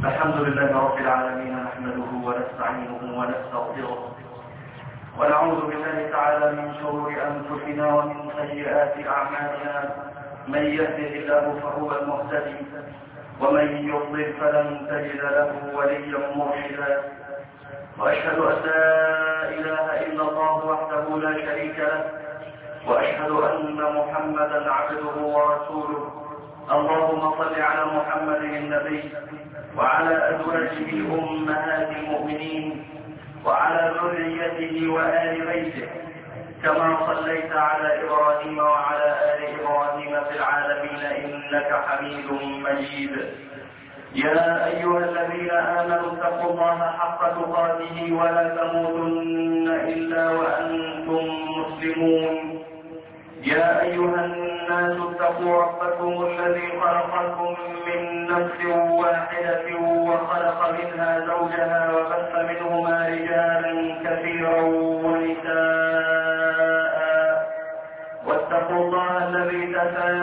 الحمد لله رب العالمين، نحمده ونستعينه ونستغفره ونعوذ بالله تعالى من شرور أنفسنا ومن سيئات أعمالنا. من يهده الله فهو المهتدي ومن يضلل فلن تجد له وليا مرشدا. وأشهد أن لا إله إلا الله وحده لا شريك له، وأشهد أن محمدا عبده ورسوله. اللهم صل على محمد النبي وعلى أزواجه أمهات المؤمنين وعلى ذريته وآل بيته، كما صليت على إبراهيم وعلى آل إبراهيم في العالمين إنك حميد مجيد. يا أيها الذين آمنوا اتقوا الله حق تقاته ولا تموتن إلا وأنتم مسلمون. يا أيها الناس اتقوا ربكم الذي خلقكم من نفس واحدة وخلق منها زوجها وبث منهما رجالا كثيرا ونساء، واتقوا الله الذي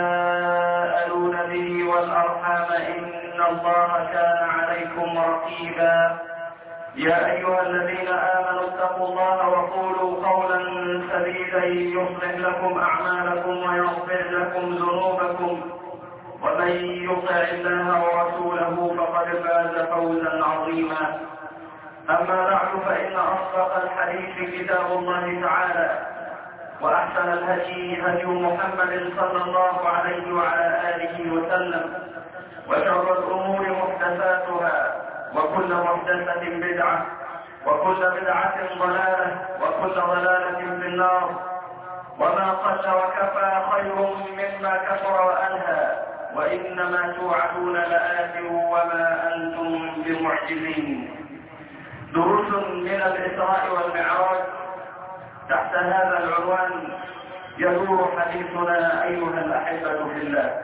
تساءلون به والأرحام إن الله كان عليكم رقيبا. يا أيها الذين آمنوا اتقوا الله وقولوا قولا سديدا يصلح لكم أعمالكم ويغفر لكم ذنوبكم، ومن يطع الله ورسوله فقد فاز فوزا عظيما. أما بعد، فإن أصدق الحديث كتاب الله تعالى، وأحسن الهدي هدي محمد صلى الله عليه وعلى آله وسلم، وشر الأمور محدثاتها، وكل محدثة بدعة، وكل بدعة ضلالة، وكل ضلالة في النار. وما قل وكفى خير مما كثر وألهى، وإنما توعدون لآت وما أنتم بمعجزين. دروس من الإسراء والمعراج تحت هذا العنوان يدور حديثنا أيها الأحبة في الله.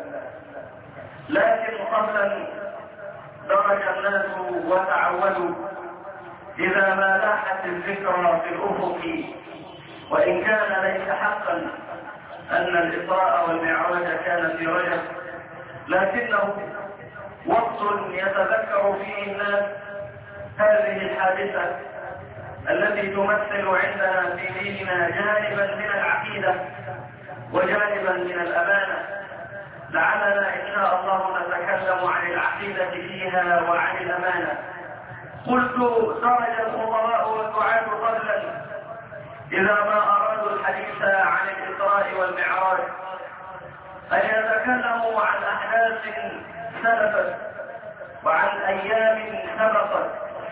لكن قبل درج الناس وتعودوا إذا ما لاحت الذكرى في الأفق، وإن كان ليس حقا أن الإسراء والمعراج كان في رجب، لكنه وقت يتذكر فيه الناس هذه الحادثة التي تمثل عندنا في ديننا جانبا من العقيدة وجانبا من الأمانة. لعلنا إن شاء الله نتكلم عن العقيدة فيها وعن الأمانة. قلت درج الخطباء والدعاة قبلا إذا ما أرادوا الحديث عن الإسراء والمعراج أن يتكلموا عن أحداث سلفت وعن أيام سبقت،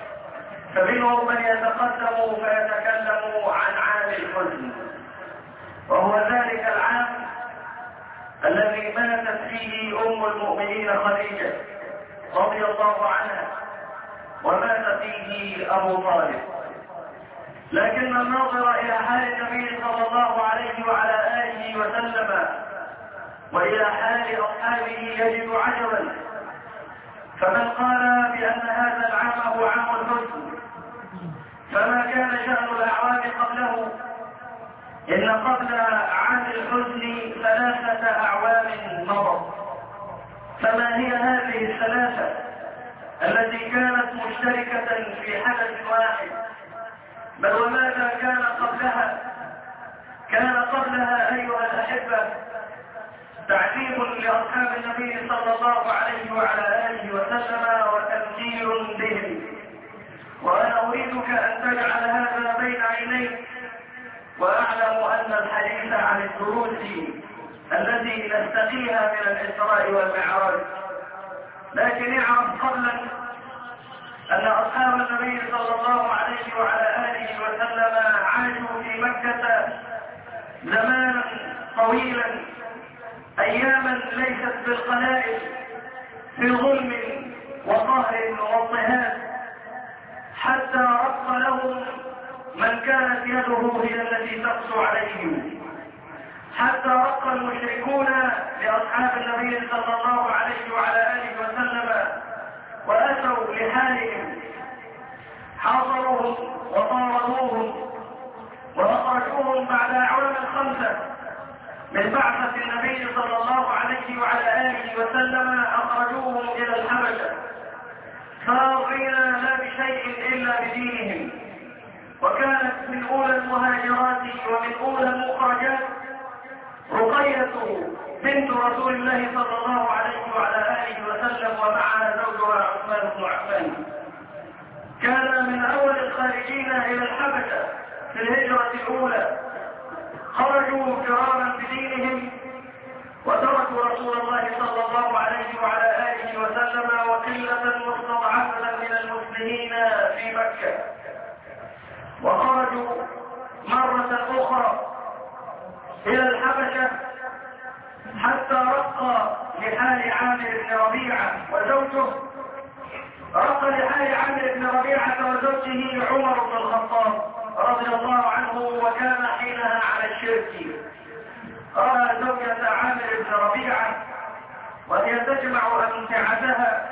فمنهم من يتقدم فيتكلم عن عام الحزن، وهو ذلك العام الذي ماتت فيه أم المؤمنين خديجة رضي الله عنها، ومات فيه أبو طالب. لكن الناظر إلى حال النبي صلى الله عليه وعلى آله وسلم وإلى حال أصحابه يجد عجبا، فمن قال بأن هذا العام هو عام الحزن فما كان شأن الأعوام قبله؟ إن قبل عام الحزن 3 أعوام مضت، فما هي هذه الثلاثة التي كانت مشتركة في حدث واحد؟ بل وماذا كان قبلها؟ كان قبلها أيها الأحبة تعذيب لأصحاب النبي صلى الله عليه وعلى آله وسلم وتمثيل بهم. وأنا أريدك أن تجعل هذا بين عينيك، وأعلم أن الحديث عن الدروس التي نستقيها من الإسراء والمعراج. لكن اعرف قبلا أن أصحاب النبي صلى الله عليه وعلى آله وسلم عاشوا في مكة زمانا طويلا، أياما ليست بالقلائل، في ظلم وقهر واضطهاد، حتى رق لهم من كانت يده هي التي تقسو عليهم، حتى رق المشركون لأصحاب النبي صلى الله عليه وعلى آله وسلم وأتوا لحالهم، حاصروهم وطاردوهم وأخرجوهم بعد أعوام 5 من بعثة النبي صلى الله عليه وعلى آله وسلم، أخرجوهم إلى الحبشة فاضين لا بشيء إلا بدينهم. وكانت من أولى المهاجرات ومن أولى المخرجات رقية بنت رسول الله صلى الله عليه وعلى آله وسلم، ومعها زوجها عثمان بن عفان. كان من أول الخارجين إلى الحبشة في الهجرة الأولى، خرجوا فرارا بدينهم وتركوا رسول الله صلى الله عليه وعلى آله وسلم وقلة مستضعفة من المسلمين في مكة، وخرجوا مرة أخرى إلى الحبشة حتى رقى لحال عامر بن ربيعة وزوجه، رقى لحال عامر بن ربيعة وزوجه عمر بن الخطاب رضي الله عنه، وكان حينها على الشرك. رأى زوجة عامر بن ربيعة وهي تجمع أمتعتها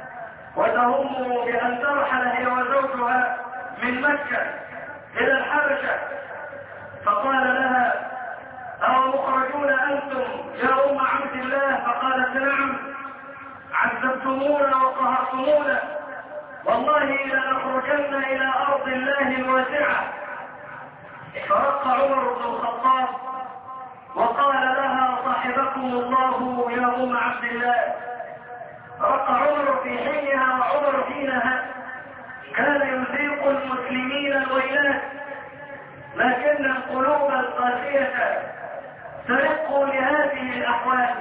وتهم بأن ترحل هي وزوجها من مكة إلى الحبشة، فقال لها: أو مخرجون أنتم يا أم عبد الله؟ فقالت: نعم، عذبتمونا وقهرتمونا، والله لنخرجن إلى أرض الله الواسعة. فرق عمر بن الخطاب وقال لها: صاحبكم الله يا أم عبد الله. رق عمر في حينها، وعمر حينها كان يذيق المسلمين الويلات، لكن القلوب القاسية ترق لهذه الأحوال.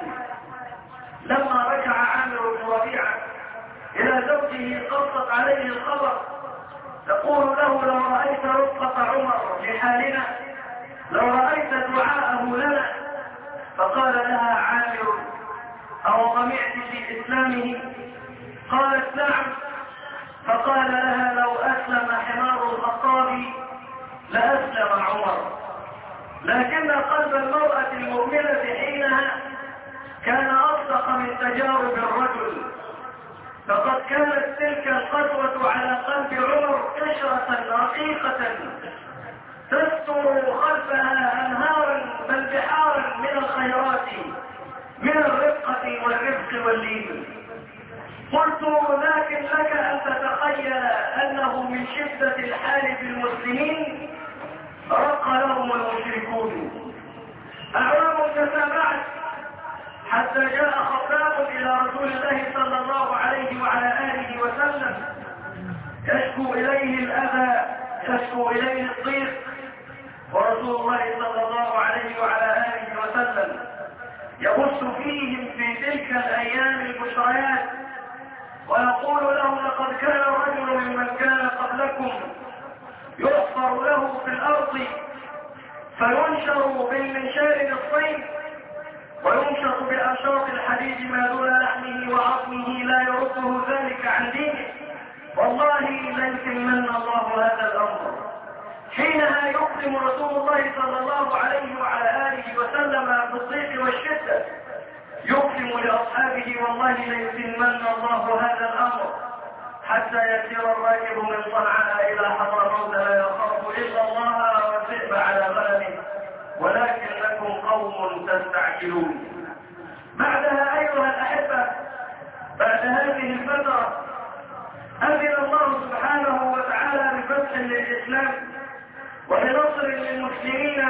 لما رجع عامر بن ربيعة إلى زوجه قصت عليه الخبر، تقول له: لو رأيت رفقة عمر لحالنا، لو رأيت دعاءه لنا. فقال لها عامر: أو طمعت في إسلامه؟ قالت: نعم. فقال لها: لو أسلم حمار الخطاب لأسلم عمر. لكن قلب المرأة المؤمنة حينها كان أصدق من تجارب الرجل، فقد كانت تلك القسوة على قلب عمر قشرة رقيقة تستر خلفها أنهارا بل بحارا من الخيرات، من الرفقة والرفق واللين. قلت: لكن لك أن تتخيل أنه من شدة الحال بالمسلمين رق لهم المشركون. أعوام تتابعت حتى جاء خباب إلى رسول الله صلى الله عليه وعلى آله وسلم يشكو إليه الأذى، يشكو إليه الضيق، ورسول الله صلى الله عليه وعلى آله وسلم يبث فيهم في تلك الأيام البشريات ويقول لهم: لقد كان رجل ممن كان قبلكم يحفر له في الأرض فينشر بالمنشار للصيد، وينشط بأنشاط الحديد ما دون لحمه وعظمه، لا يرده ذلك عن دينه، والله ليتمن الله هذا الأمر. حينها يقسم رسول الله صلى الله عليه وعلى آله وسلم بالضيق والشدة، يقسم لأصحابه: والله ليتمن الله هذا الأمر، حتى يسير الراكب من صنعاء إلى حضرموت لا يخاف إلا الله والذئب على غنمه، ولكنكم قوم تستعجلون. بعدها أيها الأحبة، بعد هذه الفترة أذن الله سبحانه وتعالى بفتح للإسلام وبنصر للمسلمين،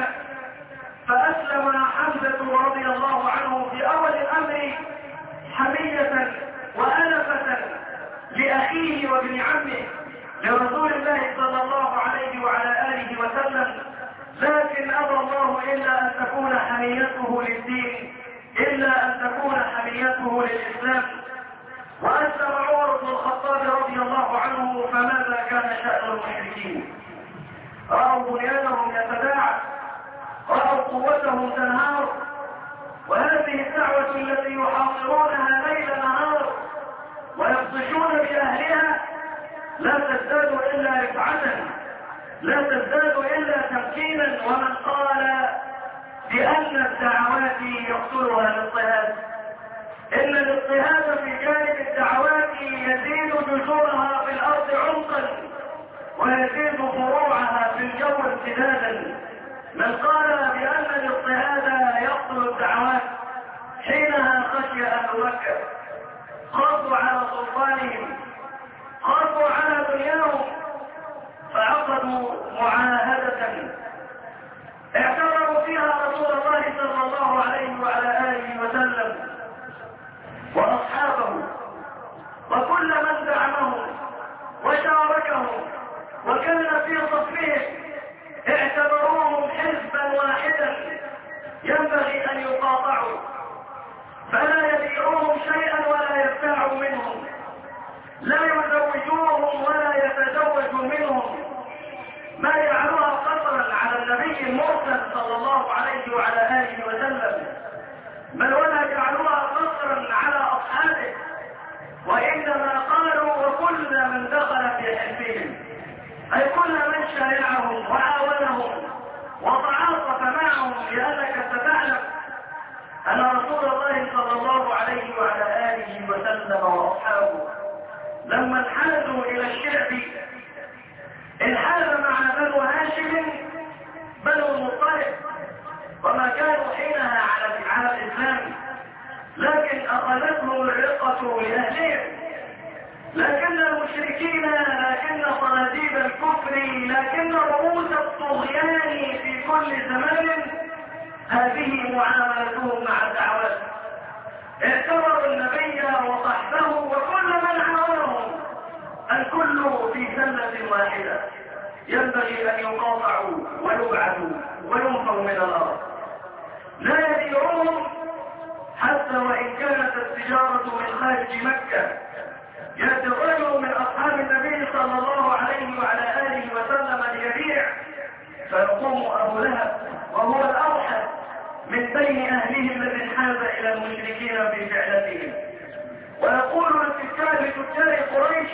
فأسلم حمزة رضي الله عنه في أول الأمر حمية وأنفة لأخيه وابن عمه لرسول الله صلى الله عليه وعلى آله وسلم، لكن أبى الله إلا أن تكون حميته للدين، إلا أن تكون حميته للإسلام. وأسلم عمر بن الخطاب رضي الله عنه، فماذا كان شأن المشركين؟ رأوا بنيانهم يتداعى، رأوا قوتهم تنهار، وهذه الدعوة التي يحاصرونها ليل نهار ويبطشون بأهلها لا تزداد إلا رفعة، لا تزداد إلا تمكينا. ومن قال بأن الدعوات يقتلها الاضطهاد، إن الاضطهاد في جانب الدعوات يزيد جذورها في الأرض عمقا ويزيد فروعها في الجو امتدادا. من قال بأن الاضطهاد يقتل الدعوات حينها خشي أهل مكة، خافوا على سلطانهم، خافوا على دنياهم فعقدوا معاهدة اعتبروا فيها رسول الله صلى الله عليه وعلى آله وسلم وأصحابه وكل من دعمهم وشاركهم وكان في صفهم، اعتبروهم حزبا واحدا ينبغي أن يقاطعوا، فلا يبيعوهم شيئا ولا يبتاعوا منهم، لا يزوجوهم ولا يتزوجوا منهم، ما يجعلوها قصرا على النبي المرسل صلى الله عليه وعلى آله وسلم، بل ولا يجعلوها قصرا على أصحابه، وإنما قالوا وكل من دخل في حزبهم، أي كل من شايعهم وعاونهم وتعاطف معهم، لأنك ستعلم أن رسول الله صلى الله عليه وعلى آله وسلم وأصحابه لما انحازوا إلى الشعب انحاز مع بنو هاشم بنو المطلب، وما كانوا حينها على الإسلام، لكن أخذتهم الرقة لأهلهم، لكن المشركين، لكن صناديد الكفر، لكن رؤوس الطغيان في كل زمان هذه معاملتهم مع الدعوات. اعتبروا النبي وصحبه وكل من عاونهم الكل في سلة واحدة، ينبغي أن يقاطعوا ويبعدوا وينفوا من الأرض، لا يبيعوهم حتى وإن كانت التجارة من خارج مكة. يأتي الرجل من أصحاب النبي صلى الله عليه وعلى آله وسلم ليبيع، فيقوم أبو لهب وهو الأوحد من بين أهله الذي انحاز إلى المشركين في فعلتهم، ويقول لتجار قريش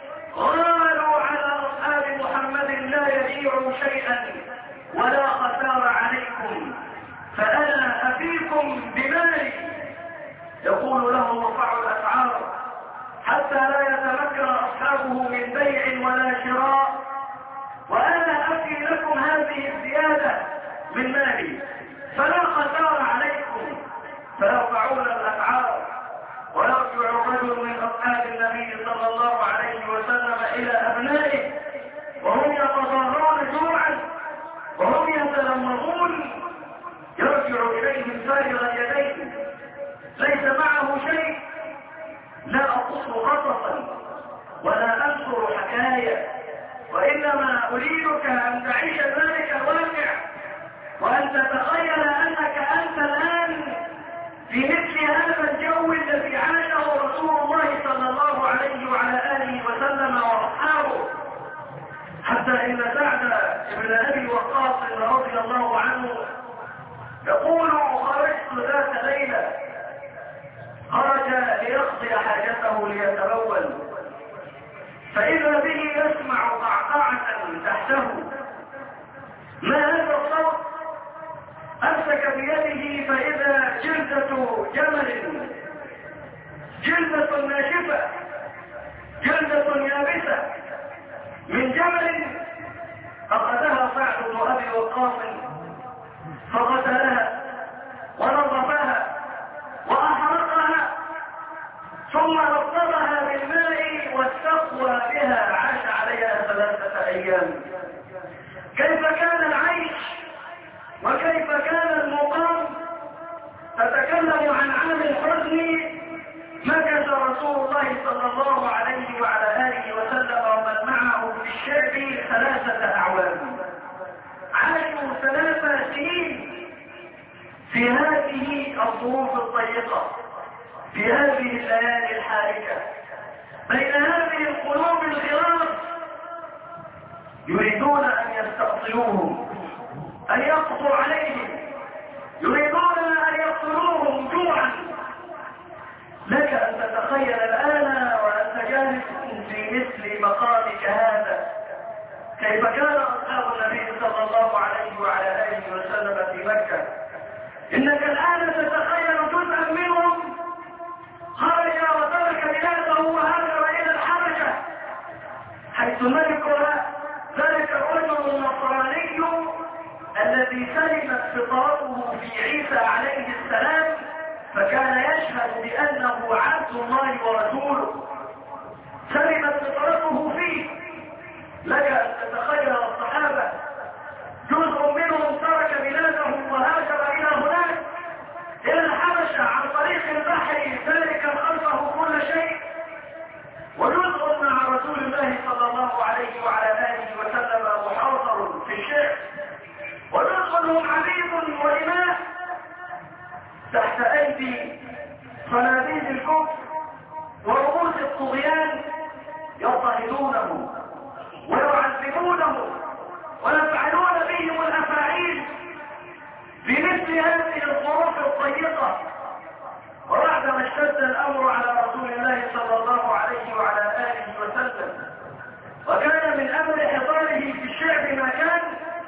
غالوا على أصحاب محمد لا يبيعوا شيئا ولا خسار عليكم، فأنا أفيكم بمالي. يقول لهم ارفعوا الأسعار حتى لا يتمكن أصحابه من بيع ولا شراء، وأنا أفي لكم هذه الزيادة من مالي فلا خسار عليكم، فيرفعون الأسعار. ويرجع الرجل من أصحاب النبي صلى الله عليه وسلم إلى أبنائه وهم يتضررون جوعا وهم يتلمضون، يرجع إليهم فارغ اليدين ليس معه شيء، لا أقص قصصا ولا أنشر حكاية، وإنما أريدك أن تعيش ذلك الواقع وأن تتخيل أنك أنت الآن في مثل هذا الجو الذي عاشه رسول الله صلى الله عليه وعلى آله وسلم وأصحابه، حتى إن سعد بن أبي وقاص رضي الله عنه يقول خرجت ذات ليلة، خرج ليقضي حاجته ليتبول، فإذا به يسمع قعقعة تحته، ما هذا الصوت؟ أمسك بيده فإذا جلدة جمل، جلدة ناشفة، جلدة يابسة من جمل، أخذها سعد بن أبي وقاص فغسلها ونظفها وأحرقها ثم رطبها بالماء واستقوى بها، عاش عليها 3 أيام. كيف كان العيش وكيف كان المقام؟ تتكلم عن عام الحزن مكث رسول الله صلى الله عليه وعلى آله وسلم ومن معه في الشعب 3 أعوام، عاشوا 3 سنين في هذه الظروف الضيقة، في هذه الليالي الحارجة، بين هذه القلوب الغراس، يريدون أن يستأصلوهم، أن يقضوا عليهم، يريدون أن يقتلوهم جوعا. لك أن تتخيل الآن وأنت جالس في مثل مقامك هذا كيف كان أصحاب النبي صلى الله عليه وعلى آله وسلم في مكة. إنك الآن تتخيل جزءا منهم خرج وترك بلاده وهاجر إلى الحبشة، حيث ملكها ذلك الرجل النصراني الذي سلمت فطرته في عيسى عليه السلام، فكان يشهد بأنه عبد الله ورسوله. سلمت فطرته فيه. لك ان تتخيل الصحابة جزء منهم ترك بلادهم وهاجر الى هناك الى الحبشة عن طريق البحر ذلك خلفه كل شيء، وجزء مع رسول الله صلى الله عليه وعلى آله وسلم محاصر في الشعب، وجزء هم عبيد وإماء تحت أيدي صناديد الكفر ورؤوس الطغيان يضطهدونه ويعذبونه ويفعلون بهم الأفاعيل في مثل هذه الظروف الضيقة. وبعدما اشتد الأمر على رسول الله صلى الله عليه وعلى آله وسلم وكان من أمر حضاره في الشعب ما كان،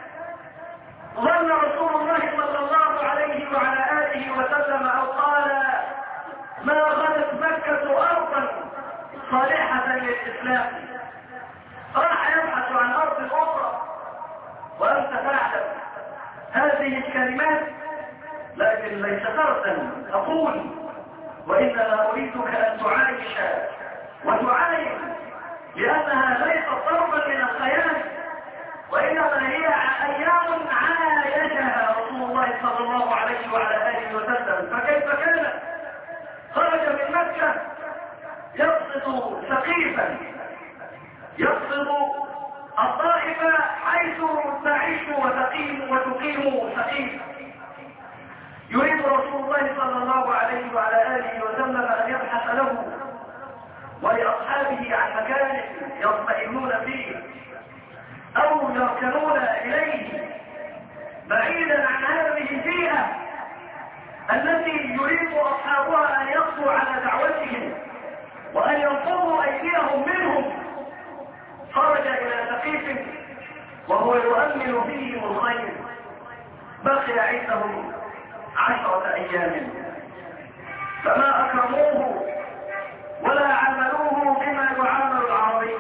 ظن رسول الله صلى الله عليه وعلى آله وسلم أو قال: ما غدت مكة أرضا صالحة للإسلام. راح يبحث عن أرض أخرى وأنت تعلم هذه الكلمات، لكن ليس درسا أقول، وإنما أريدك أن تعايش وتعاين، لأنها ليست ضربا من الخيال، وإنما هي أيام عايشها رسول الله صلى الله عليه وعلى آله وسلم. فكيف كان؟ خرج من مكة يقصد سقيفا، يقصد الطائفة حيث تعيش وتقيم سقيفا. يريد رسول الله صلى الله عليه وعلى آله وسلم أن يبحث له ولأصحابه عن مكان يطمئنون فيه أو يركنون إليه بعيدا عن هذه البيئة التي يريد أصحابها أن يقضوا على دعوتهم وأن ينفضوا أيديهم منهم. خرج إلى سقيف وهو يؤمل فيهم الخير. بقي عندهم 10 أيام فما أكرموه ولا عملوه بما يعامل العربي،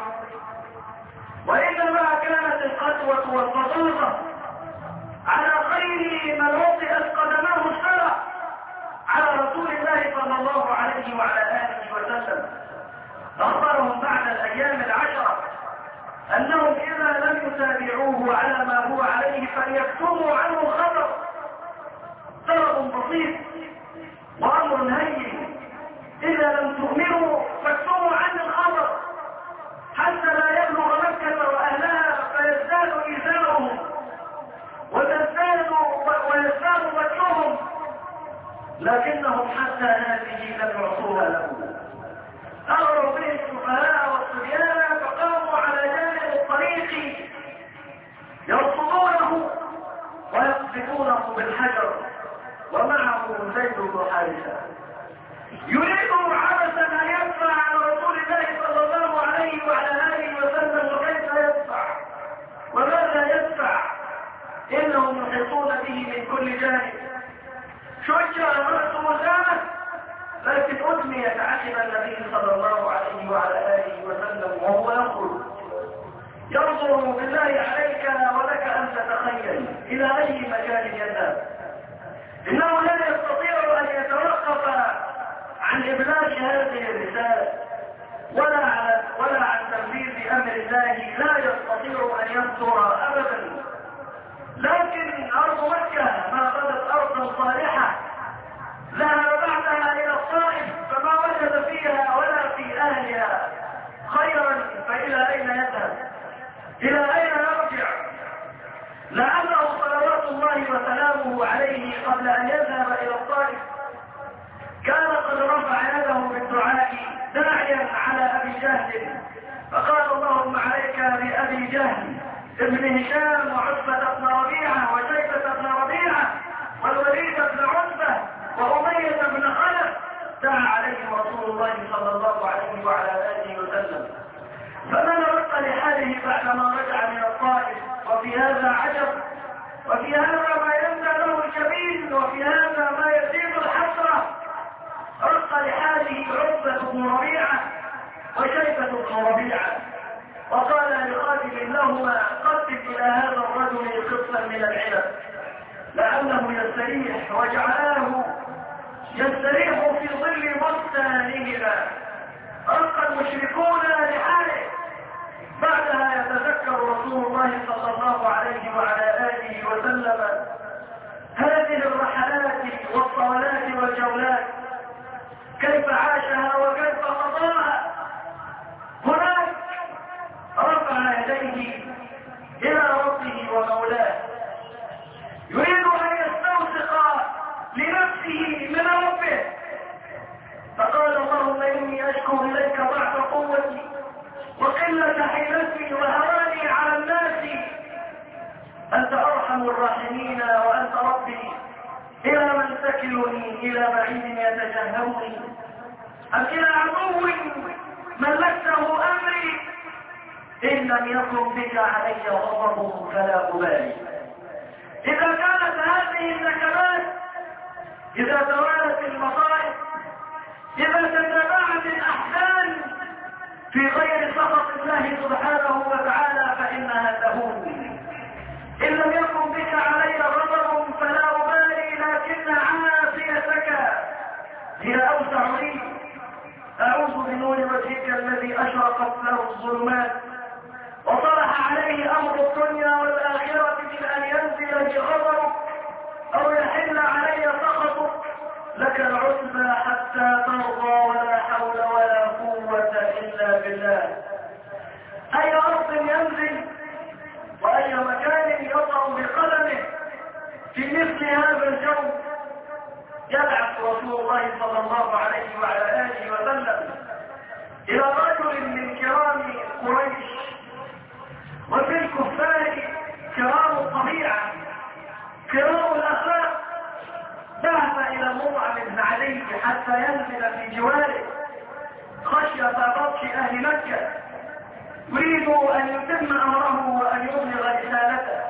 وإنما كانت القسوة والبساطة على خير من وطئت قدماه الشرع على رسول الله صلى الله عليه وعلى آله وسلم. أخبرهم بعد الأيام 10 أنهم إذا لم يتابعوه على ما هو عليه فليكتموا عنه الخبر. سبب بسيط وأمر هين: إذا لم تؤمنوا فاكتموا عن الخبر حتى لا يبلغ مكة وأهلها فيزداد إيذاؤهم ويزداد وجههم، لكنهم حتى هذه لم يعطوها له. أمروا به السفهاء والصبيان فقاموا على جانب الطريق يرصدونه ويقذفونه بالحجر، ومعه زيد بن حارثة يريد عبثا ان يدفع عن رسول الله صلى الله عليه وعلى اله وسلم. وكيف يدفع وماذا يدفع؟ انهم يحيطون به من كل جانب. شجع رأسه وسامه، لكن أدميت عقب النبي صلى الله عليه وعلى آله وسلم وهو يخرج ينظر بالله عليك ولك أن تتخيل إلى أي مكان يذهب. إنه لا يستطيع أن يتوقف عن إبلاغ هذه الرسالة ولا عن تنفيذ أمر الله، لا يستطيع أن ينصر أبدا. لكن أرض مكة ما بدت أرضا صالحة، ذهب بعدها إلى الطائف فما وجد فيها ولا في أهلها خيرا، فإلى أين يذهب؟ إلى أين يرجع؟ لعله صلوات الله وسلامه عليه قبل أن يذهب إلى الطائف كان قد رفع يده بالدعاء داعيا على أبي جهل، فقال: اللهم عليك بأبي جهل ابن هشام وعتبة بن ربيعة وشيبة بن ربيعة والوليد بن عتبة وأمية بن خلف. دعا عليهم رسول الله صلى الله عليه وعلى آله وسلم. فما نرد لحاله بعدما رجع من الطائف؟ وفي هذا عجب، وفي هذا ما يندى له الجبين، وفي هذا ما يزيد الحسرة. رد لحاله عتبة بن ربيعة وشيبة بن ربيعة وقال لخادم لهما: قدم إلى هذا الرجل قطفا من العنب لعله يستريح. وجعلاه يستريح في ظل بستانهما. ألقى المشركون كيف عاشها وكيف قضاها. هناك رفع يديه إلى ربه ومولاه، يريد أن يستوثق لنفسه من ربه، فقال اللهم إني أشكو إليك ضعف قوتي وقلة حيلتي وهواني على الناس، أنت أرحم الراحمين وأنت ربي، إلى من تكلني؟ إلى بعيد يتجهمني أم إلى عدو ملكته أمري؟ إن لم يكن بك علي غضب فلا أبالي. إذا كانت هذه النكبات، إذا توالت المصائب، إذا تتابعت الأحزان في غير سخط الله سبحانه وتعالى فإنها تهون. إن لم يكن بك علي غضب فلا أبالي، لكن عافيتك هي أوسع لي. أعوذ بنور وجهك الذي أشرقت له الظلمات وطرح عليه أمر الدنيا والآخرة من أن ينزل لي غضبك أو يحل علي سخطك. لك العتبى حتى ترضى، ولا حول ولا قوة إلا بالله. أي أرض ينزل وأي مكان يضع بقدمه في مثل هذا الجو. يبعث رسول الله صلى الله عليه وعلى آله وسلم إلى رجل من كرام قريش، وفي الكفار كرام الطبيعة كرام الأخلاق، بعث إلى مطعم بن علي حتى ينزل في جواره خشية بطش أهل مكة، يريد أن يتم أمره وأن يبلغ رسالته.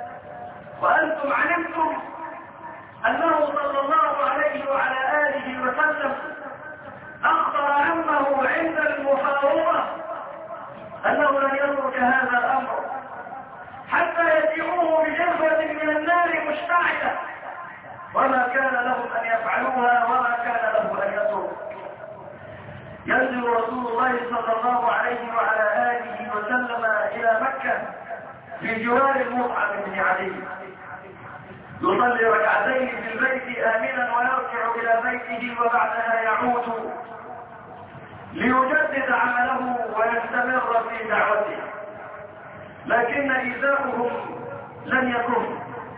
وأنتم علمتم أنه صلى الله عليه وعلى آله وسلم أخبر عمه عند المفاوضة أنه لن يترك هذا الأمر حتى يجيئوه بجرفة من النار مشتعلة، وما كان لهم أن يفعلوها وما كان له أن يترك. ينزل رسول الله صلى الله عليه وعلى آله وسلم إلى مكة في جوار المطعم بن علي، يصلي ركعتين في البيت آمنا ويرجع إلى بيته، وبعدها يعود ليجدد عمله ويستمر في دعوته. لكن إيذاؤهم لن يكن،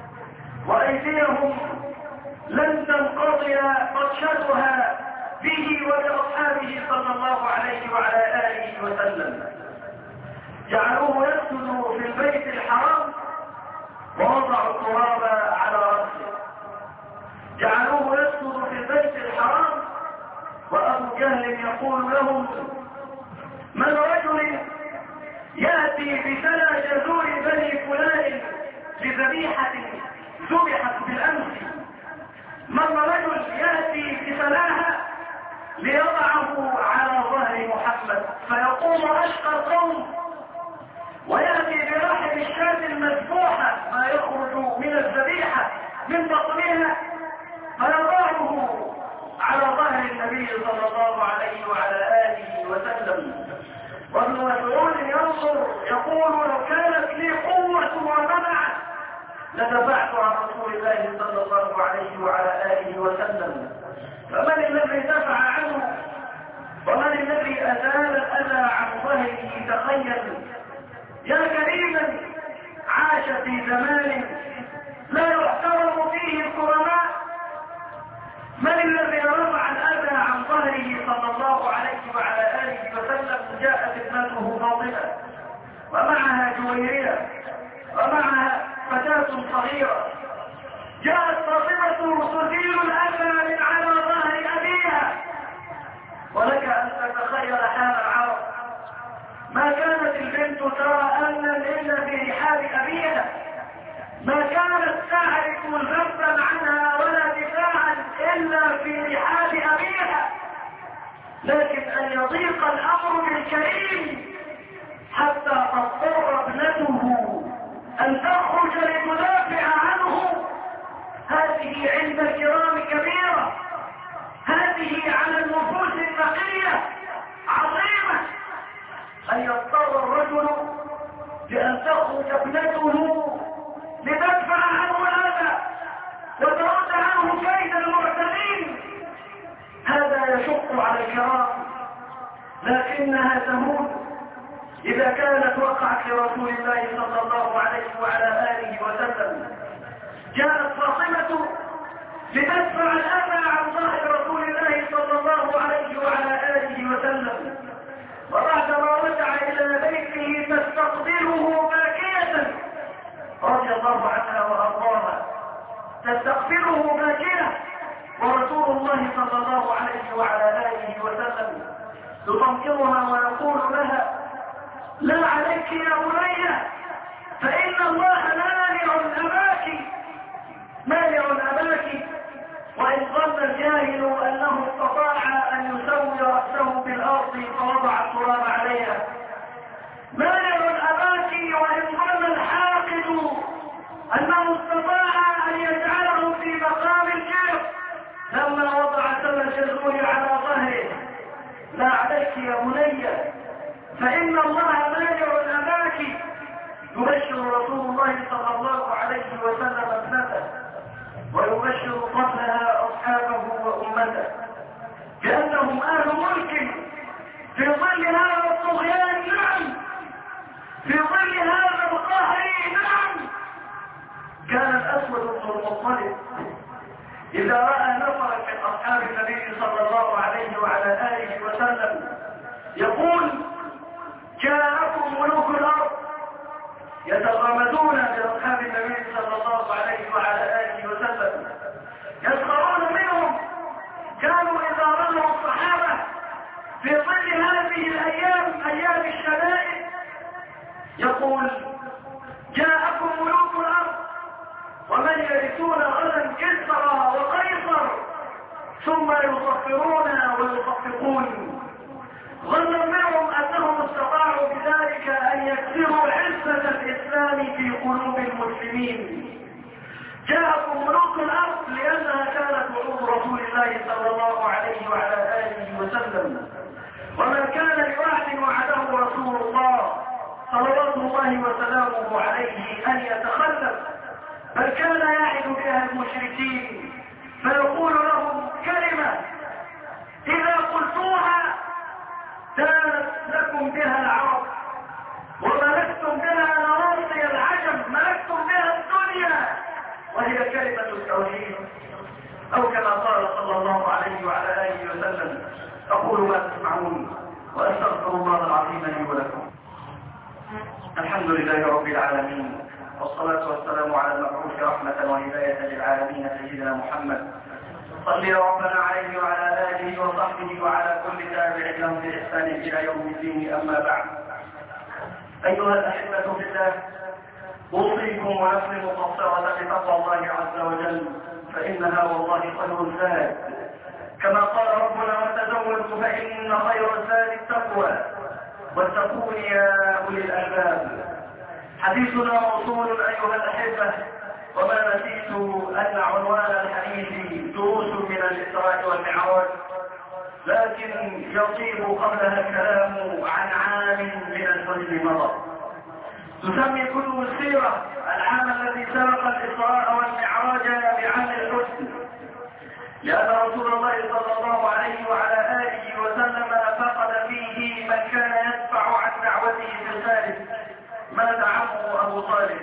وأيديهم لن تنقضي بطشتها به وبأصحابه صلى الله عليه وعلى آله وسلم. جعلوه يسجد في البيت الحرام ووضعوا التراب على رأسه. جعلوه يسجد في البيت الحرام وأبو جهل يقول لهم: من رجل يأتي بسلى جذور بني فلان لذبيحة ذبحت بالأمس، من رجل يأتي بسلاها ليضعه على ظهر محمد فيقوم أشقى القوم، ويأتي برحم الشاة المذبوحة ما يخرج من الذبيحة من بطنها فيضعه على ظهر النبي صلى الله عليه وعلى آله وسلم. وابن مسعود ينظر يقول: لو كانت لي قوة ومنع لدفعت عن رسول الله صلى الله عليه وعلى آله وسلم. فمن الذي دفع عنه ومن الذي أزال الأذى عن ظهره؟ تخيل يا كريما عاش في زمان لا يحترم فيه الكرماء. من الذي رفع الأذى عن ظهره صلى الله عليه وعلى آله وسلم؟ جاءت ابنته فاطمة ومعها جويرية ومعها فتاة صغيرة. جاءت فاطمة تزيل الأذى من على ظهر أبيها. ولك أن تتخيل حال العرب، ما كانت البنت ترى أمنا إلا في رحاب أبيها، ما كانت تعرف ذنبا عنها ولا دفاعا إلا في رحاب أبيها. لكن أن يضيق الأمر بالكريم حتى تضطر ابنته أن تخرج لتدافع عنه، هذه عند الكرام كبيرة، هذه على النفوس النقية عظيمة. أن يضطر الرجل لأن تخرج ابنته لتدفع عنه الأذى وترد عنه كيد المعتدين، هذا يشق على الكرام، لكنها تهون إذا كانت وقعت لرسول الله صلى الله عليه وعلى آله وسلم. كانت فاطمة لتدفع الأذى عن ظهر رسول الله صلى الله عليه وعلى آله وسلم، وبعدما رجع إلى بيته تستقبله باكية رضي الله عنها وأرضاها، تستقبله باكية، ورسول الله صلى الله عليه وعلى آله وسلم يطمئنها ويقول لها: لا عليك يا بني، فإن الله مانع أباك. وإن ظن الجاهل أنه استطاع أن يسوي رأسه بالأرض فوضع التراب عليها، مانع أباك. وإن ظن الحاقد أنه استطاع أن يجعله في مقام الجرح لما وضع سم الجزور على ظهره، لا عليك يا بني، فإن الله مانع أباك. يبشر رسول الله صلى الله عليه وسلم ابنته، ويبشر قبلها أصحابه وأمته كأنهم أهل ملك في ظل هذا الطغيان. نعم، في ظل هذا القهر. نعم. كان الأسود بن المطلب إذا رأى نفرا من أصحاب النبي صلى الله عليه وعلى آله وسلم يقول: جاءكم ملوك الأرض، يتغامزون بأصحاب النبي صلى الله عليه وعلى آله وسلم، يسخرون منهم. كانوا إذا رأوا الصحابة في ظل هذه الأيام، أيام الشدائد، يقول: جاءكم ملوك الأرض، ومن يرثون غدا كسرى وقيصر، ثم يصفرون ويصفقون. ظن منهم أنهم استطاعوا بذلك أن يكسروا عزة الإسلام في قلوب المسلمين. جاءكم ملوك الأرض لأنها كانت وعود رسول الله صلى الله عليه وعلى آله وسلم، وما كان لواحد وعده رسول الله صلوات الله وسلامه عليه أن يتخلف، بل كان يعد بها المشركين فيقول لهم كلمة إذا قلتوها كانت لكم بها العرب، وملكتم بها نواصي العجم، ملكتم بها الدنيا، وهي كلمة التوحيد، أو كما قال صلى الله عليه وعلى آله وسلم. أقول ما تسمعون وأستغفر الله العظيم لي ولكم. الحمد لله رب العالمين، والصلاة والسلام على المبعوث رحمة وهداية للعالمين سيدنا محمد. صل يا ربنا عليه وعلى آله وصحبه وعلى كل تابع لهم بإحسان إلى يوم الدين. أما بعد، أيها الأحبة في الله، أوصيكم ونفسي مقصرة بتقوى الله عز وجل، فإنها والله خير الزاد، كما قال ربنا: وتزودوا فإن خير الزاد التقوى، واتقون يا أولي الألباب. حديثنا موصول أيها الأحبة، وما نسيت أن عنوان الحديث دروس من الإسراء والمعراج، لكن يطيب قبلها الكلام عن عام من الحزن مضى. تسمي كتب السيرة العام الذي سبق الإسراء والمعراج بعام الحزن، لأن رسول الله صلى الله عليه وعلى آله وسلم فقد فيه من كان يدفع عن دعوته في الثالث، مات عمه أبو طالب،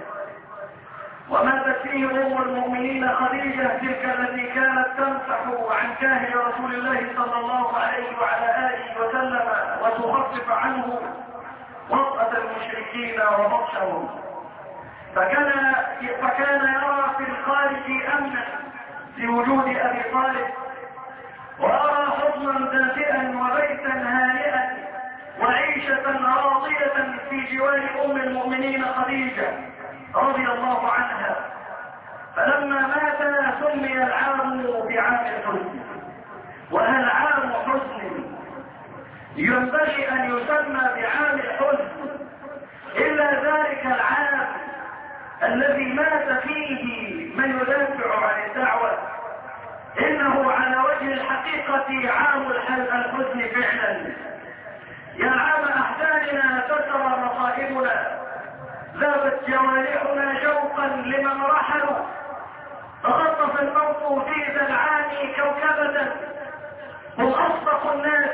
وماتت فيه أم المؤمنين خديجة، تلك التي كانت تمسح عن كاهل رسول الله صلى الله عليه وعلى آله وسلم وتخفف عنه وطأة المشركين وبطشهم. فكان يرى في الخارج أمنا لوجود أبي طالب، وأرى حضنا دافئا وبيتا هانئا وعيشة راضية في جوار أم المؤمنين خديجة رضي الله عنها. فلما مات سمي العام بعام الحزن. وهل عام حزن ينبغي أن يسمى بعام الحزن إلا ذلك العام الذي مات فيه من يدافع عن الدعوة؟ إنه على وجه الحقيقة عام الحزن فعلا. يا عام أحزاننا تسرى مصائبنا، ذابت جوارحنا شوقا لمن رحلوا، تغطف الموت في ذا العام كوكبة، هم أصبح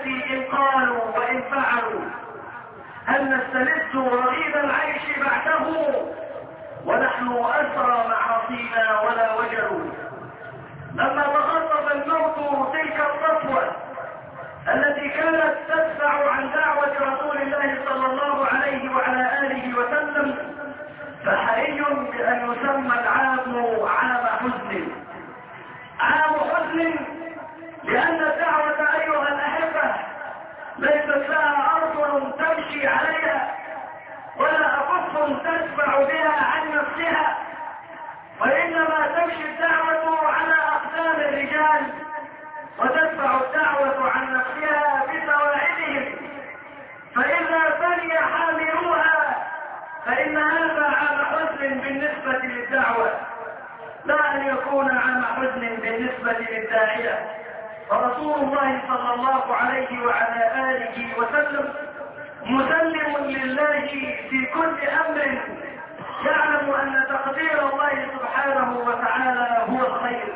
التي إن قالوا وإن فعلوا هل نستلذ رغيد العيش بعده ونحن أسرى معاصينا ولا وجلوا. لما تخطف الموت تلك الصفوة التي كانت تدفع عن دعوة رسول الله صلى الله عليه وعلى آله وسلم، فحري بأن يسمى العام عام حزن. عام حزن لأن الدعوة أيها الأحبة ليست لها أرجل تمشي عليها ولا أكف تدفع بها عن نفسها، وإنما تمشي الدعوة على أقدام الرجال وتدفع الدعوة عن نفسها بسواعدهم، فإذا بني حاملوها فإن هذا عام حزن بالنسبة للدعوة، لا أن يكون عام حزن بالنسبة للداعية. فرسول الله صلى الله عليه وعلى آله وسلم مسلم لله في كل أمر، يعلم أن تقدير الله سبحانه وتعالى هو الخير،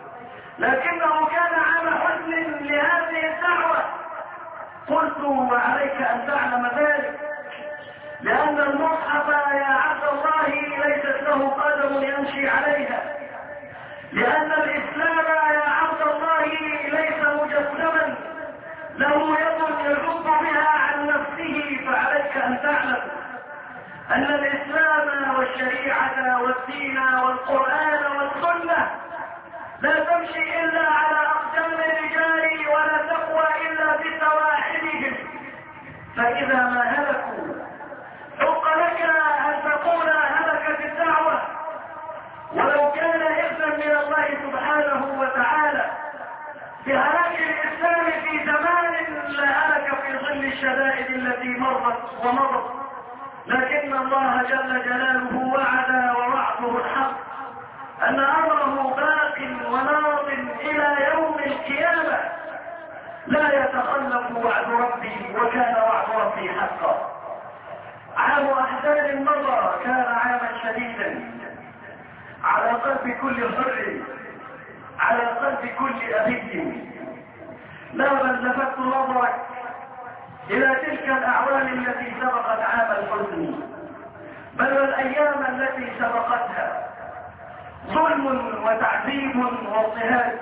لكنه كان عام حزن لهذه الدعوة. قلت وعليك أن تعلم ذلك، لأن المصحف يا عبد الله ليست له قدم يمشي عليها، لأن الإسلام يا عبد الله ليس مجسما له يد يجب بها عن نفسه. فعليك أن تعلم أن الإسلام والشريعة والدين والقرآن والسنة لا تمشي إلا على أقدام الرجال ولا تقوى إلا بسواحلهم، فإذا ما هلكوا حق لك أن تقول هلكت الدعوة، ولو كان إذنا من الله سبحانه وتعالى بهلاك الإسلام في زمان لهلك في ظل الشدائد التي مرت ومضت، لكن الله جل جلاله وعد ووعده الحق أن أمره باق وناض إلى يوم القيامة، لا يتخلف وعد ربي وكان وعد ربي حقا. عام أحزان مضى كان عاما شديدا على قلب كل حر، على قلب كل أبي. لا بل لفت نظرك إلى تلك الأعوام التي سبقت عام الحزن، بل والأيام التي سبقتها، ظلم وتعذيب واضطهاد،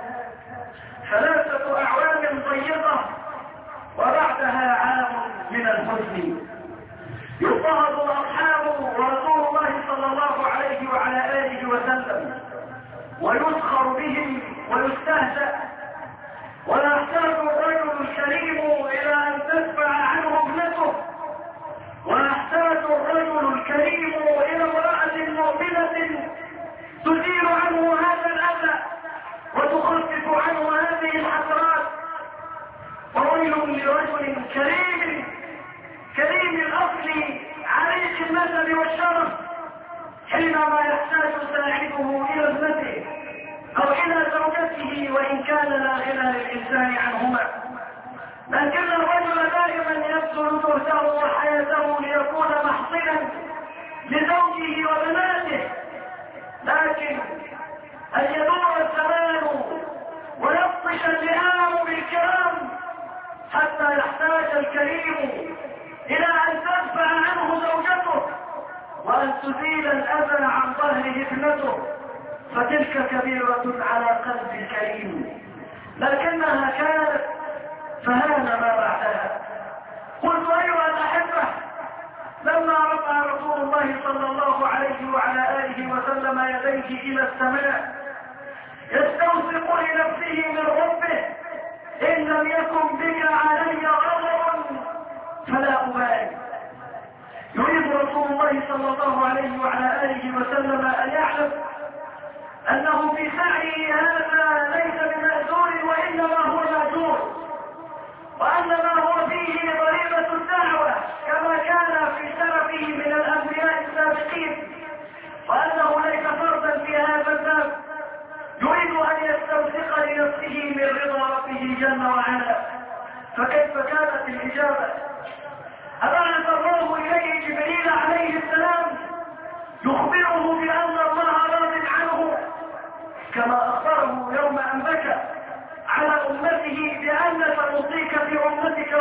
3 أعوام ضيقة وبعدها عام من الحزن. يضطهد الأصحاب ورسول الله صلى الله عليه وعلى آله وسلم ويسخر بهم ويستهزأ، ولا يحتاج الرجل الكريم إلى أن تدفع عنه ابنته، ويحتاج الرجل الكريم إلى امرأة مؤمنة تزيل عنه هذا الأذى وتخفف عنه هذه الحسرات. وويل لرجل كريم الأصل عريق النسب والشرف حينما يحتاج ساعده إلى ابنته أو إلى زوجته، وإن كان لا غنى للإنسان عنهما، لكن الرجل دائما يبذل جهده وحياته ليكون محصنا لزوجه وبناته، لكن أن يدور الزمان ويبطش اللئام بالكرام حتى يحتاج الكريم إلى أن تدفع عنه زوجته وأن تزيل الأذى عن ظهره ابنته، فتلك كبيرة على قلب الكريم، لكنها كانت فهان ما بعدها. قلت أيها الأحبة، لما رفع رسول الله صلى الله عليه وعلى آله وسلم يديه إلى السماء يستوثق لنفسه من ربه: إن لم يكن بك علي غضب فلا أبالي. يريد رسول الله صلى الله عليه وعلى آله وسلم أن يعلم أنه في سعيه هذا ليس بمأجور وإنما هو مأجور، وأن ما هو فيه ضريبة الدعوة كما كان في سلفه من الأنبياء السابقين، وأنه ليس فردا في هذا الباب. يريد أن يستوثق لنفسه من رضا ربه جل وعلا. فكيف كانت الإجابة؟ أبعث الله إليه جبريل عليه السلام يخبره بأن الله راض عنه، كما أخبره يوم أن بكى على أمته بأن سنعطيك في أمتك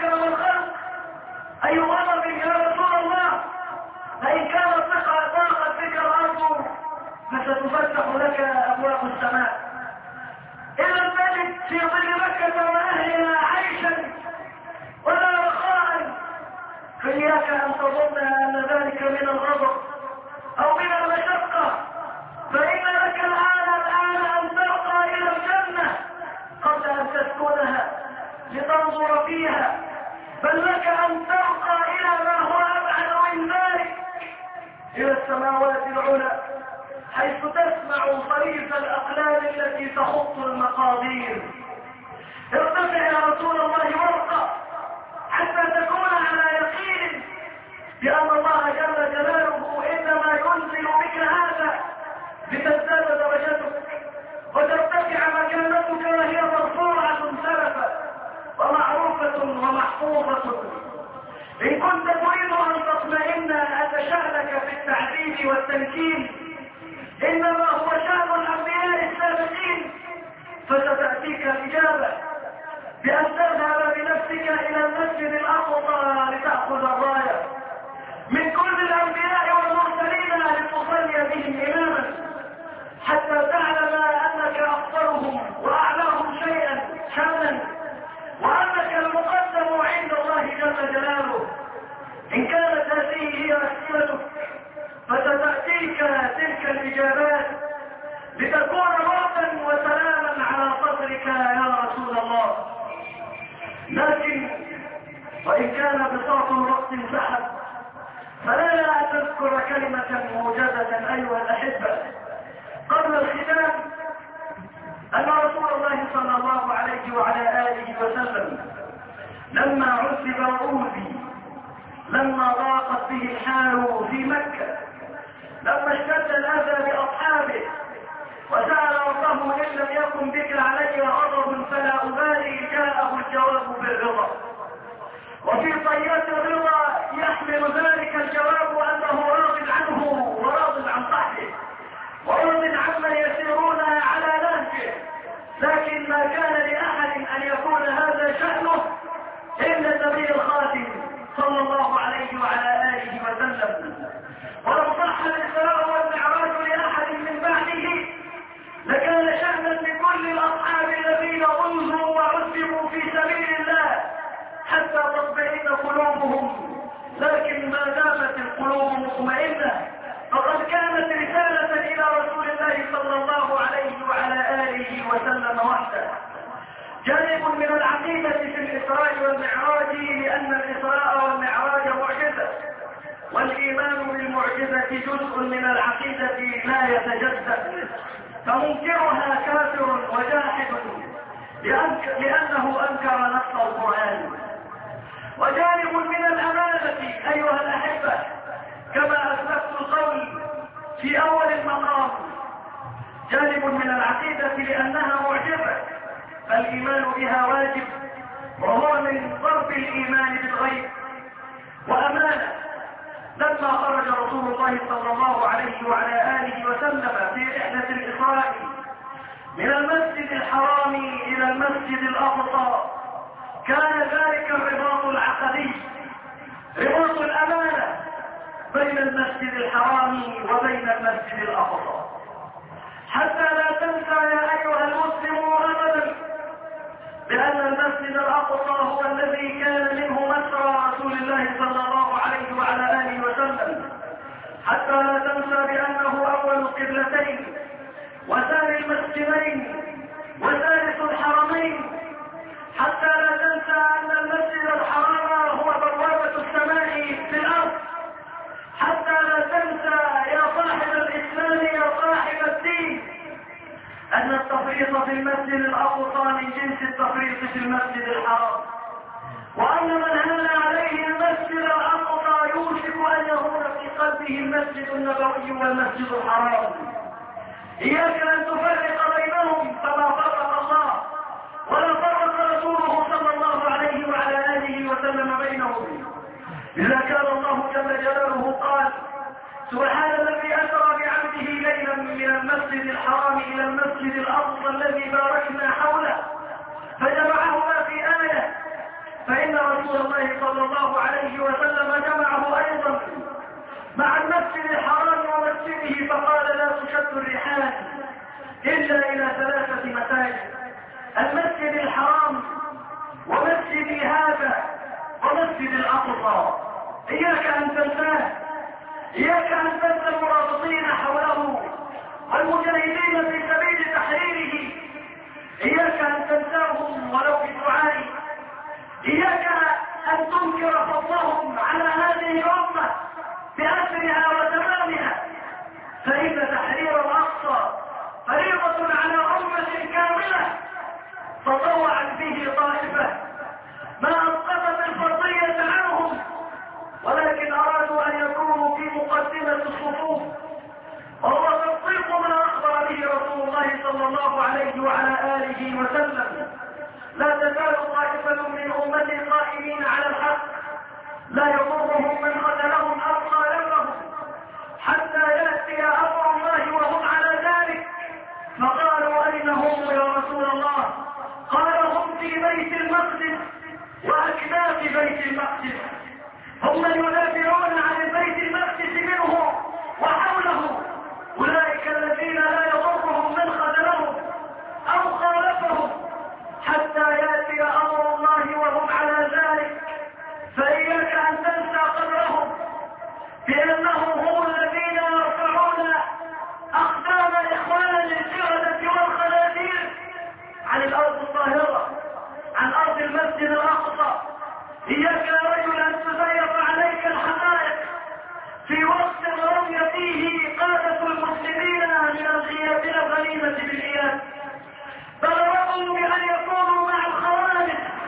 أكرم الخلق، أي غضب يا رسول الله، فإن كانت ضاقت بك الأرض فستفتح لك أبواب السماء. إن لم تجد في ظل مكة وأهلها عيشا ولا رخاء فإياك أن تظن أن ذلك من الغضب أو من المشقة، فإن لك الآن أن ترقى إلى الجنة قبل أن تسكنها لتنظر فيها، بل لك أن ترقى إلى ما هو أبعد من ذلك، إلى السماوات العلى، حيث تسمع صريف الأقلام التي تخط المقادير. ارتفع يا رسول الله وارقى حتى تكون على يقين بأن الله جل جلاله إنما ينزل بك هذا لتزداد درجتك وترتفع مكانتك وهي مرفوعة سلفا ومعروفة ومحفوظة. إن كنت تريد أن تطمئن أن شأنك في التعذيب والتنكيل إنما هو شأن الأنبياء السابقين، فستأتيك الإجابة بأن تذهب بنفسك إلى المسجد الأقصى لتأخذ الراية من كل الأنبياء والمرسلين لتصلي بهم إماما، حتى تعلم أنك أفضلهم وأعلاهم شيئا شأنا، وأنك المقدم عند الله جل جلاله. إن كانت هذه هي أسئلتك فستأتيك تلك الإجابات لتكون وقتا وسلاما على صدرك يا رسول الله. لكن وإن كان بساط الوقت انسحب فلا تذكر كلمة موجزة أيها الأحبة قبل الختام، أن رسول الله صلى الله عليه وعلى آله وسلم لما عذب وأوذي، لما ضاقت به الحال في مكة، لما اشتد الأذى بأصحابه وسأل ربه إن لم يكن بك علي غضب فلا أبالي، جاءه الجواب بالرضا. وفي طيات الرضا يحمل ذلك الجواب أنه راض عنه وراض عن صحبه وراض عمن يسيرون على نهجه، لكن ما كان لأحد أن يكون هذا شأنه إلا النبي الخاتم صلى الله عليه وعلى آله وسلم. ولو صح الإسراء والمعراج لأحد من بعده لكان شأنا لكل الأصحاب الذين أنزلوا وعذبوا في سبيل الله حتى تطمئن قلوبهم، لكن ما دامت القلوب مطمئنة فقد كانت رسالة إلى رسول الله صلى الله عليه وعلى آله وسلم وحده. جانب من العقيدة في الإسراء والمعراج لأن الإسراء والمعراج معجزة، والإيمان بالمعجزة جزء من العقيدة لا يتجدد، فمنكرها كافر وجاحد لأنه أنكر نص القرآن. وجانب من الأمانة أيها الأحبة كما أسلفت القول في أول المقام، جانب من العقيدة لأنها معجزة فالإيمان بها واجب، وهو من ضرب الإيمان بالغيب. وأمانة لما خرج رسول الله صلى الله عليه وعلى آله وسلم في رحلة الإسراء من المسجد الحرام إلى المسجد الأقصى كان ذلك الرباط العقدي، رباط الأمانة بين المسجد الحرام وبين المسجد الأقصى، حتى لا تنسى يا أيها المسلمون أبدا بأن المسجد الأقصى هو الذي كان منه مسرى رسول الله صلى الله عليه وعلى آله وسلم، حتى لا تنسى بأنه أول القبلتين وثاني المسجدين وثالث الحرمين، حتى لا تنسى أن المسجد الحرام هو بوابة السماء في الأرض، حتى لا تنسى يا صاحب الإسلام يا صاحب الدين أن التفريط في المسجد الأقصى من جنس التفريط في المسجد الحرام، وأن من هان عليه المسجد الأقصى يوشك أن يهون في قلبه المسجد النبوي والمسجد الحرام. إياك أن تفرق بينهم فما فرق الله ولا فرق رسوله صلى الله عليه وعلى آله وسلم بينهم. إذا كان الله جل جلاله قال سبحان الذي أسرى بعبده ليلا من المسجد الحرام إلى المسجد الأقصى الذي باركنا حوله فجمعهما في آية، فإن رسول الله صلى الله عليه وسلم جمعه أيضا مع المسجد الحرام ومسجده، فقال لا تشد الرحال إلا إلى 3 مساجد: المسجد الحرام ومسجدي هذا ومسجد الأقصى. إياك أن تنساه، إياك أن تنسى المرابطين حوله والمجاهدين في سبيل تحريره، إياك أن تنساهم ولو بالدعاء، إياك أن تنكر فضلهم على هذه الأمة بأسرها وتمامها، فإن تحرير الأقصى فريضة على أمة كاملة تطوعت به طائفة ما أسقطت الفرضية عنهم، ولكن أرادوا أن يكونوا في مقدمة الصفوف، وهو تصديق ما أخبر به رسول الله صلى الله عليه وعلى آله وسلم: لا تزال طائفة من أمتي قائمين على الحق لا يضرهم من خذلهم أو خالفهم حتى يأتي أمر الله وهم على ذلك. فقالوا: أين هم يا رسول الله؟ قال: هم في بيت المقدس وأكناف بيت المقدس، هم من يدافعون عن البيت المقدس منه وحوله، أولئك الذين لا يضرهم من خذلهم أو خالفهم حتى يأتي أمر الله وهم على ذلك. فإياك أن تنسى قدرهم بأنهم هم الذين يرفعون أقدام إخوان القردة والخنازير عن الأرض الطاهرة، عن أرض المسجد الأقصى. إياك يا رجل أن تزيف عليك الحقائق في وقت رمي فيه قادة المسلمين من الغنيمة بالإياد، بل رضوا بأن يكونوا مع الخوارج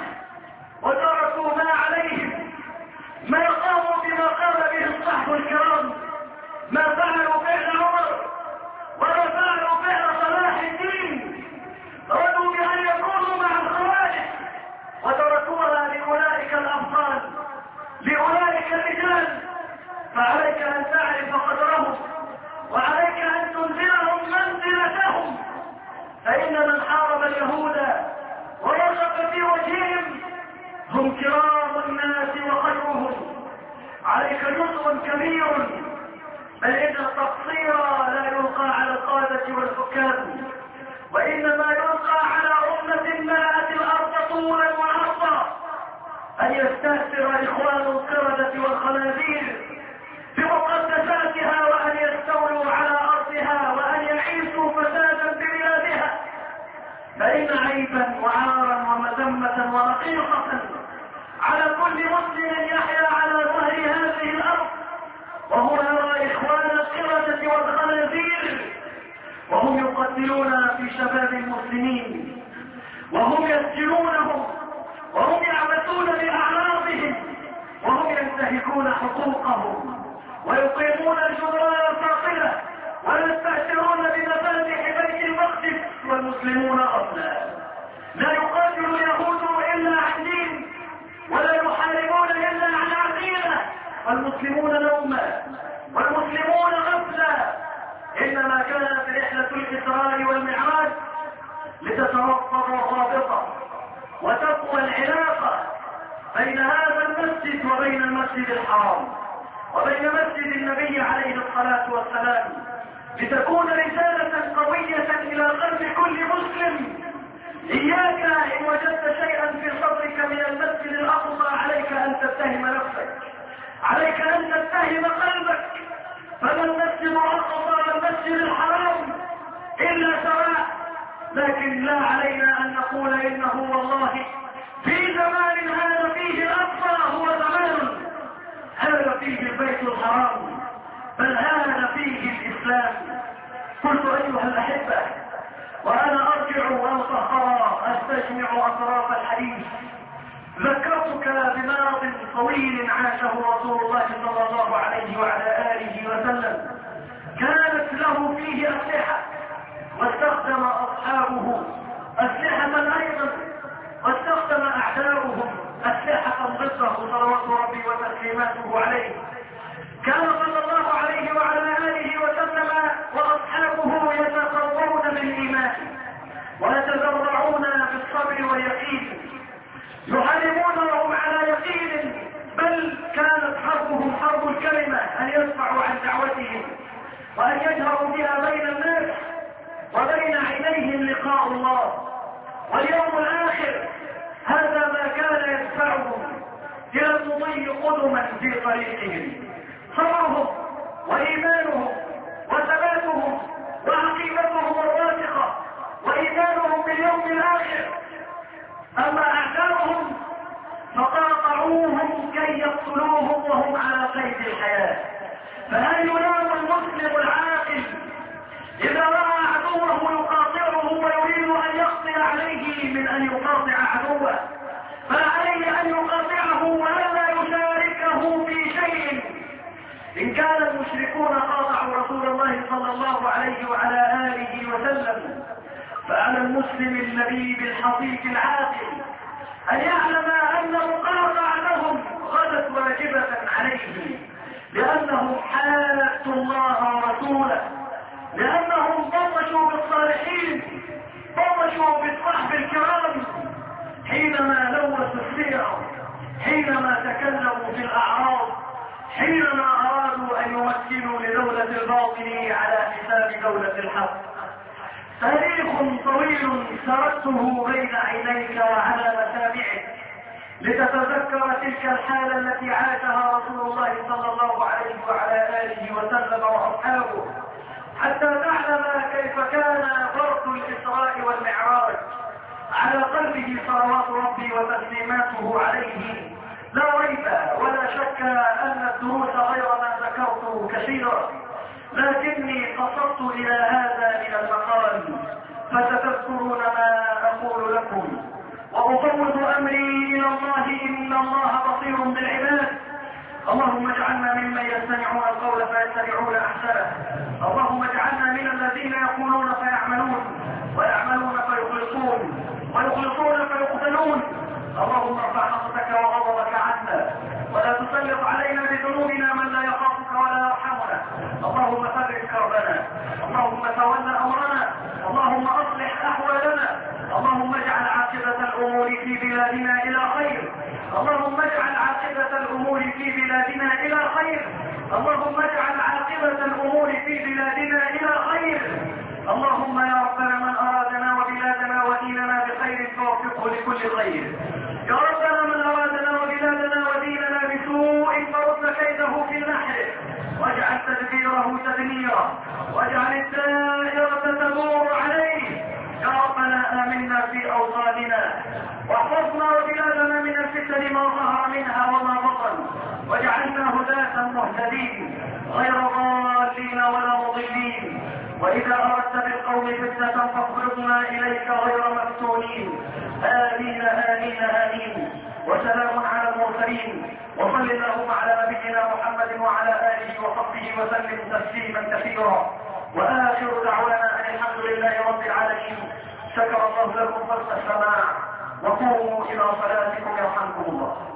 وتركوا ما عليهم، ما قاموا بما قام به الصحب الكرام، ما فعلوا فعل عمر ولا فعلوا فعل صلاح الدين، رضوا بأن يكونوا مع الخوارج وتركوها لأولئك الأبطال، لأولئك الرجال. فعليك أن تعرف قدرهم وعليك أن تنزلهم منزلتهم، فإن من حارب اليهود ورشق في وجههم هم كرام الناس وخيرهم. عليك جزء كبير، بل إن التقصير لا يلقى على القادة والحكام، وإنما يلقى على أمة ملأت الأرض طولا وعرضا، أن يستأثر إخوان القردة والخنازير بمقدساتها وأن يستولوا على أرضها وأن يعيشوا فسادا ببلادها. فإن عيبا وعارا ومذمة ورقيقة على كل مسلم يحيا على ظهر هذه الأرض وهو يرى إخوان القردة والخنازير وهم يقتلون في شباب المسلمين، وهم يسجنونهم، وهم يعبثون بأعراضهم، وهم ينتهكون حقوقهم ويقيمون الجدران الفاصلة ويستأثرون بمفاتح بيت المقدس، والمسلمون غفلا. لا يقاتل اليهود إلا عن دين، ولا يحاربون إلا عن عقيدة، والمسلمون نوما والمسلمون غفلا. إنما كانت رحلة الإسراء والمعراج لتتوفر الرابطة وتقوى العلاقة بين هذا المسجد وبين المسجد الحرام وبين مسجد النبي عليه الصلاة والسلام، لتكون رسالة قوية إلى قلب كل مسلم. إياك إن وجدت شيئا في صدرك من المسجد الأقصى عليك أن تتهم نفسك، عليك أن تتهم قلبك، فما المسجد الأقصى والمسجد الحرام إلا سواء. لكن لا علينا أن نقول إنه والله في زمان هذا فيه الأقصى هو زمان هذا فيه البيت الحرام، بل هذا فيه الإسلام. قلت أيها الأحبة وأنا أرجع وأتخرى أستجمع أطراف الحديث، ذكرتك بماض طويل عاشه رسول الله صلى الله عليه وعلى آله وسلم، كانت له فيه أسلحة واستخدم أصحابه أسلحة أيضا، واستخدم أعداؤهم أسلحة ضده صلوات ربي وتسليماته عليه. كان صلى الله عليه وعلى آله وسلم وأصحابه يتقوون بالإيمان ويتزرعون بالصبر واليقين، يعلمون وهم دعوتهم وأن يجهروا بها بين الناس وبين عينيهم لقاء الله واليوم الآخر. هذا ما كان يدفعهم إلى المضي قدما في طريقهم، صبرهم وإيمانهم وثباتهم وعقيدتهم الراسخة وإيمانهم باليوم الآخر. أما أعداؤهم فقاطعوهم كي يقتلوهم وهم على قيد الحياة. فهل يلام المسلم العاقل إذا رأى عدوه يقاطعه ويريد أن يقضي عليه من أن يقاطع عدوه؟ فعليه أن يقاطعه ولا يشاركه في شيء. إن كان المشركون قاطعوا رسول الله صلى الله عليه وعلى آله وسلم، فعلى المسلم اللبيب الحقيق العاقل أن يعلم أن مقاطعتهم غدت واجبة عليه، لأنهم حادوا الله ورسوله، لأنهم بطشوا بالصالحين، بطشوا بالصحب الكرام حينما لوثوا السير، حينما تكلموا في الأعراض، حينما أرادوا أن يمكنوا لدولة الباطل على حساب دولة الحق. تاريخ طويل سردته بين عينيك وعلى مسامعك لتتذكر تلك الحالة التي عاشها رسول الله صلى الله عليه وعلى آله وسلم وأصحابه، حتى تعلم كيف كان فرض الإسراء والمعراج على قلبه صلوات ربي وتسليماته عليه. لا ريب ولا شك أن الدروس غير ما ذكرت كثيرا، لكني قصدت إلى هذا من المقال، فستذكرون ما أقول لكم وأفوض أمري إلى الله، إن الله بصير بالعباد. اللهم اجعلنا ممن يستمعون القول فيتبعون أحسنه. اللهم اجعلنا من الذين يقولون فيعملون ويعملون فيخلصون ويخلصون فيقتلون. اللهم ارفع نصرك وغضبك عنا ولا تسلط علينا بذنوبنا من لا يخافك ولا يرحمنا. اللهم فرج كربنا، اللهم تول امرنا، اللهم اصلح احوالنا، اللهم اجعل عاقبة الامور في بلادنا الى خير، اللهم اجعل عاقبة الامور في بلادنا الى خير، اللهم اجعل عاقبة الامور في بلادنا الى خير. اللهم يا ربنا من ارادنا وبلادنا وديننا بخير فوفقه لكل خير. يا ربنا من ارادنا وبلادنا وديننا بسوء فرد كيده في نحره، واجعل تدبيره تدميرا، واجعل الدائرة تدور عليه. يا ربنا آمنا في أوطاننا، واحفظنا وبلادنا من الفتن ما ظهر منها وما بطن، واجعلنا هداة مهتدين غير ضالين ولا مضلين. وإذا أردت بالقوم فتنة فاقبضنا إليك غير مفتونين. آمين آمين آمين. وسلام على المرسلين، وصل اللهم على نبينا محمد وعلى آله وصحبه وسلم تسليما كثيرا. وآخر دعوانا أن الحمد لله رب العالمين. شكر الله لكم حسن السماع، وقوموا إلى صلاتكم يرحمكم الله.